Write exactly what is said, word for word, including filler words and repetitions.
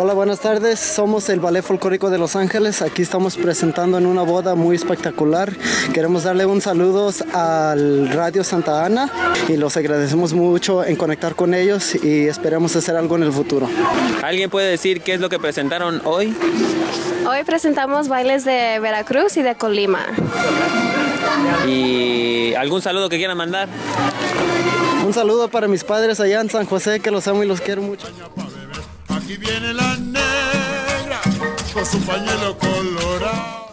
Hola, buenas tardes. Somos el Ballet Folclórico de Los Ángeles. Aquí estamos presentando en una boda muy espectacular. Queremos darle un saludo al Radio Santa Ana y los agradecemos mucho en conectar con ellos y esperemos hacer algo en el futuro. ¿Alguien puede decir qué es lo que presentaron hoy? Hoy presentamos bailes de Veracruz y de Colima. ¿Y algún saludo que quieran mandar? Un saludo para mis padres allá en San José, que los amo y los quiero mucho. Aquí viene la negra con su pañuelo colorado.